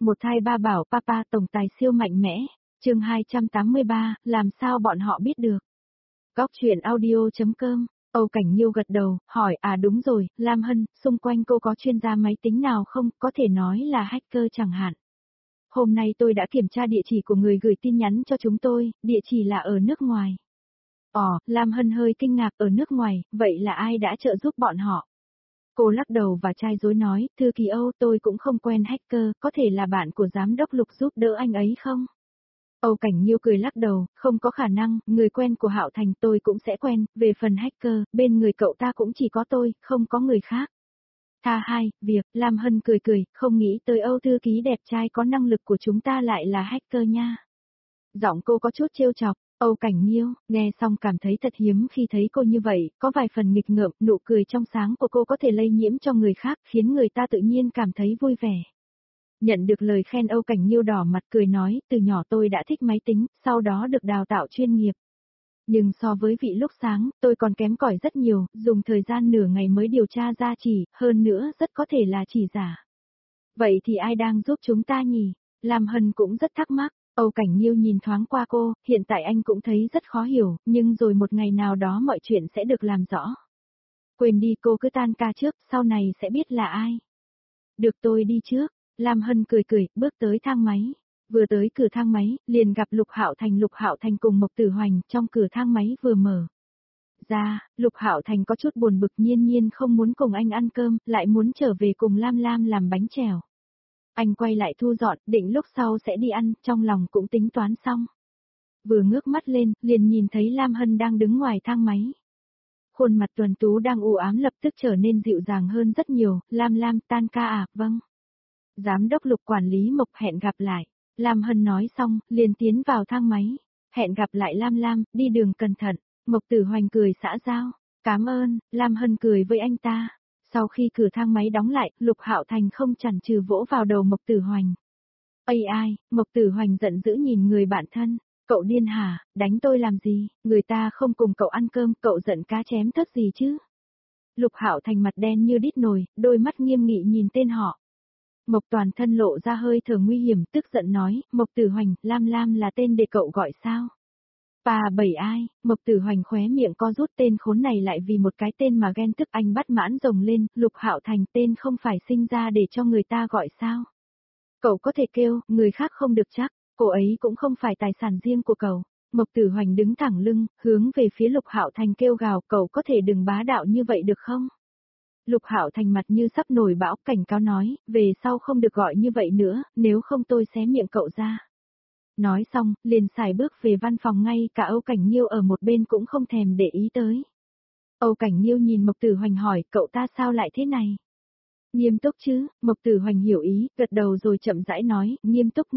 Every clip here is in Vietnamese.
Một thai ba bảo papa tổng tài siêu mạnh mẽ, chương 283, làm sao bọn họ biết được. Góc chuyện audio.com, Âu Cảnh Nhiêu gật đầu, hỏi đúng rồi, Lam Hân, xung quanh cô có chuyên gia máy tính nào không, có thể nói là hacker chẳng hạn. Hôm nay tôi đã kiểm tra địa chỉ của người gửi tin nhắn cho chúng tôi, địa chỉ là ở nước ngoài. Lam Hân hơi kinh ngạc, ở nước ngoài, vậy là ai đã trợ giúp bọn họ? Cô lắc đầu và trai dối nói, thư ký Âu, tôi cũng không quen hacker, có thể là bạn của giám đốc Lục giúp đỡ anh ấy không? Âu Cảnh Nhiêu cười lắc đầu, không có khả năng, người quen của Hạo Thành tôi cũng sẽ quen, về phần hacker, bên người cậu ta cũng chỉ có tôi, không có người khác. Việc, Lam Hân cười, không nghĩ tới Âu thư ký đẹp trai có năng lực của chúng ta lại là hacker nha. Giọng cô có chút trêu chọc. Âu Cảnh Nhiêu, nghe xong cảm thấy thật hiếm khi thấy cô như vậy, có vài phần nghịch ngợm, nụ cười trong sáng của cô có thể lây nhiễm cho người khác, khiến người ta tự nhiên cảm thấy vui vẻ. Nhận được lời khen, Âu Cảnh Nhiêu đỏ mặt cười nói, từ nhỏ tôi đã thích máy tính, sau đó được đào tạo chuyên nghiệp. Nhưng so với vị lúc sáng, tôi còn kém cỏi rất nhiều, dùng thời gian nửa ngày mới điều tra ra chỉ, hơn nữa rất có thể là chỉ giả. Vậy thì ai đang giúp chúng ta nhỉ? Lam Hân cũng rất thắc mắc. Âu Cảnh Nhiêu nhìn thoáng qua cô, hiện tại anh cũng thấy rất khó hiểu, nhưng rồi một ngày nào đó mọi chuyện sẽ được làm rõ. Quên đi, cô cứ tan ca trước, sau này sẽ biết là ai. Được, tôi đi trước. Lam Hân cười, bước tới thang máy. Vừa tới cửa thang máy, liền gặp Lục Hạo Thành cùng Mộc Tử Hoành, trong cửa thang máy vừa mở ra, Lục Hạo Thành có chút buồn bực, nhiên không muốn cùng anh ăn cơm, lại muốn trở về cùng Lam làm bánh chèo. Anh quay lại thu dọn, định lúc sau sẽ đi ăn, trong lòng cũng tính toán xong. Vừa ngước mắt lên, liền nhìn thấy Lam Hân đang đứng ngoài thang máy. Khuôn mặt tuấn tú đang u ám lập tức trở nên dịu dàng hơn rất nhiều, Lam tan ca vâng. Giám đốc Lục, quản lý Mộc, hẹn gặp lại. Lam Hân nói xong, liền tiến vào thang máy. Hẹn gặp lại Lam, đi đường cẩn thận. Mộc Tử Hoành cười xã giao. Cảm ơn, Lam Hân cười với anh ta. Sau khi cửa thang máy đóng lại, Lục Hạo Thành không chần chừ vỗ vào đầu Mộc Tử Hoành. Ai, Mộc Tử Hoành giận dữ nhìn người bạn thân. Cậu điên hả, đánh tôi làm gì, người ta không cùng cậu ăn cơm, cậu giận cá chém thớt gì chứ? Lục Hạo Thành mặt đen như đít nồi, đôi mắt nghiêm nghị nhìn tên họ. Mộc toàn thân lộ ra hơi thở nguy hiểm, tức giận nói, Mộc Tử Hoành, Lam là tên để cậu gọi sao? Ai, Mộc Tử Hoành khóe miệng co rút, tên khốn này lại vì một cái tên mà ghen tức, anh bắt mãn rồng lên, Lục Hạo Thành, tên không phải sinh ra để cho người ta gọi sao? Cậu có thể kêu, người khác không được chắc, cô ấy cũng không phải tài sản riêng của cậu. Mộc Tử Hoành đứng thẳng lưng, hướng về phía Lục Hạo Thành kêu gào, cậu có thể đừng bá đạo như vậy được không? Lục Hạo Thành mặt như sắp nổi bão, cảnh cáo nói, về sau không được gọi như vậy nữa, nếu không tôi xé miệng cậu ra. Nói xong, liền xài bước về văn phòng, ngay cả Âu Cảnh Nhiêu ở một bên cũng không thèm để ý tới. Âu Cảnh Nhiêu nhìn Mộc Tử Hoành hỏi, cậu ta sao lại thế này? Nghiêm túc chứ, Mộc Tử Hoành hiểu ý, gật đầu rồi chậm rãi nói, nghiêm túc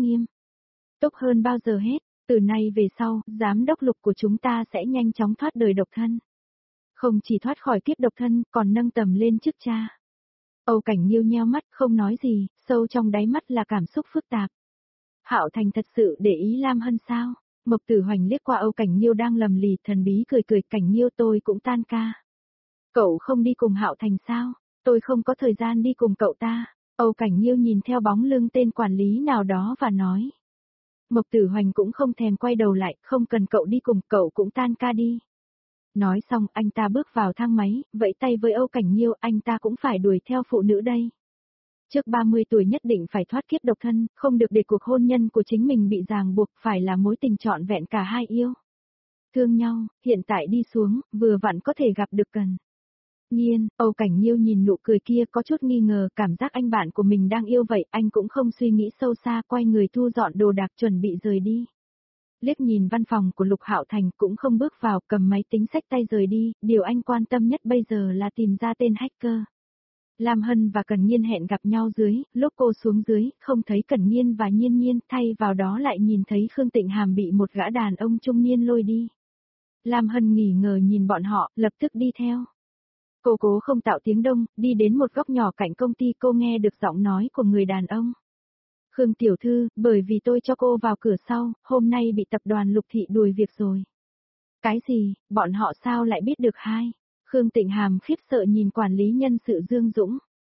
hơn bao giờ hết, từ nay về sau, giám đốc Lục của chúng ta sẽ nhanh chóng thoát đời độc thân. Không chỉ thoát khỏi kiếp độc thân, còn nâng tầm lên chức cha. Âu Cảnh Nhiêu nheo mắt, không nói gì, sâu trong đáy mắt là cảm xúc phức tạp. Hạo Thành thật sự để ý Lam Hân sao? Mộc Tử Hoành liếc qua Âu Cảnh Nhiêu đang lầm lì, thần bí cười, Cảnh Nhiêu, tôi cũng tan ca. Cậu không đi cùng Hạo Thành sao? Tôi không có thời gian đi cùng cậu ta. Âu Cảnh Nhiêu nhìn theo bóng lưng tên quản lý nào đó và nói. Mộc Tử Hoành cũng không thèm quay đầu lại, không cần cậu đi cùng, cậu cũng tan ca đi. Nói xong, anh ta bước vào thang máy, vẫy tay với Âu Cảnh Nhiêu, anh ta cũng phải đuổi theo phụ nữ đây. Trước 30 tuổi nhất định phải thoát kiếp độc thân, không được để cuộc hôn nhân của chính mình bị ràng buộc, phải là mối tình trọn vẹn cả hai yêu. Thương nhau, hiện tại đi xuống, vừa vặn có thể gặp được cần. Nhiên, Âu Cảnh Nhiêu nhìn nụ cười kia có chút nghi ngờ, cảm giác anh bạn của mình đang yêu vậy, anh cũng không suy nghĩ sâu xa, quay người thu dọn đồ đạc chuẩn bị rời đi. Liếc nhìn văn phòng của Lục Hạo Thành cũng không bước vào, cầm máy tính xách tay rời đi, điều anh quan tâm nhất bây giờ là tìm ra tên hacker. Lam Hân và Cần Nhiên hẹn gặp nhau dưới, lúc cô xuống dưới, không thấy Cần Nhiên và Nhiên, thay vào đó lại nhìn thấy Khương Tịnh Hàm bị một gã đàn ông trung niên lôi đi. Lam Hân nghi ngờ nhìn bọn họ, lập tức đi theo. Cô cố không tạo tiếng động, đi đến một góc nhỏ cạnh công ty, cô nghe được giọng nói của người đàn ông. Khương tiểu thư, bởi vì tôi cho cô vào cửa sau, hôm nay bị tập đoàn Lục Thị đuổi việc rồi. Cái gì, bọn họ sao lại biết được hai? Khương Tịnh Hàm khiếp sợ nhìn quản lý nhân sự Dương Dũng.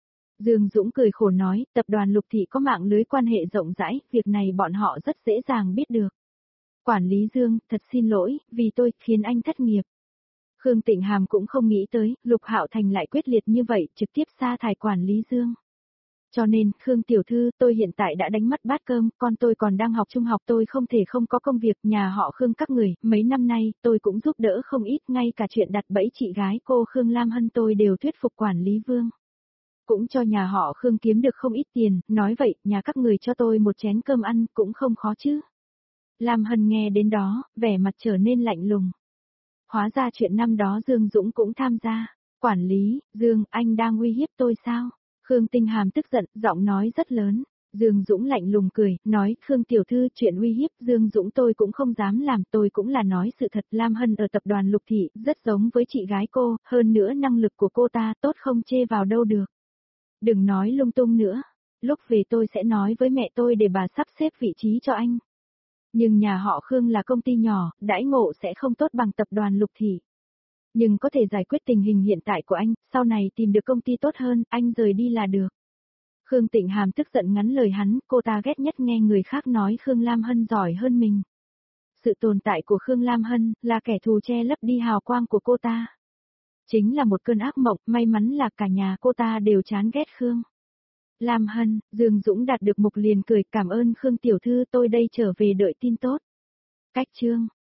Dương Dũng cười khổ nói, tập đoàn Lục Thị có mạng lưới quan hệ rộng rãi, việc này bọn họ rất dễ dàng biết được. Quản lý Dương, thật xin lỗi, vì tôi khiến anh thất nghiệp. Khương Tịnh Hàm cũng không nghĩ tới, Lục Hạo Thành lại quyết liệt như vậy, trực tiếp sa thải quản lý Dương. Cho nên, Khương tiểu thư, tôi hiện tại đã đánh mất bát cơm, con tôi còn đang học trung học, tôi không thể không có công việc, nhà họ Khương các người, mấy năm nay, tôi cũng giúp đỡ không ít, ngay cả chuyện đặt bẫy chị gái cô Khương Lam Hân tôi đều thuyết phục quản lý Vương. Cũng cho nhà họ Khương kiếm được không ít tiền, nói vậy, nhà các người cho tôi một chén cơm ăn, cũng không khó chứ. Lam Hân nghe đến đó, vẻ mặt trở nên lạnh lùng. Hóa ra chuyện năm đó Dương Dũng cũng tham gia. Quản lý, Dương, anh đang uy hiếp tôi sao? Khương Tinh Hàm tức giận, giọng nói rất lớn. Dương Dũng lạnh lùng cười, nói, Khương tiểu thư, chuyện uy hiếp Dương Dũng tôi cũng không dám làm, tôi cũng là nói sự thật. Lam Hân ở tập đoàn Lục Thị, rất giống với chị gái cô, hơn nữa năng lực của cô ta tốt không chê vào đâu được. Đừng nói lung tung nữa, lúc về tôi sẽ nói với mẹ tôi để bà sắp xếp vị trí cho anh. Nhưng nhà họ Khương là công ty nhỏ, đãi ngộ sẽ không tốt bằng tập đoàn Lục Thị. Nhưng có thể giải quyết tình hình hiện tại của anh, sau này tìm được công ty tốt hơn, anh rời đi là được. Khương Tịnh Hàm tức giận ngắn lời hắn, cô ta ghét nhất nghe người khác nói Khương Lam Hân giỏi hơn mình. Sự tồn tại của Khương Lam Hân là kẻ thù che lấp đi hào quang của cô ta. Chính là một cơn ác mộng, may mắn là cả nhà cô ta đều chán ghét Khương Lam Hân. Dương Dũng đạt được mục liền cười, cảm ơn Khương tiểu thư, tôi đây trở về đợi tin tốt. Cách chương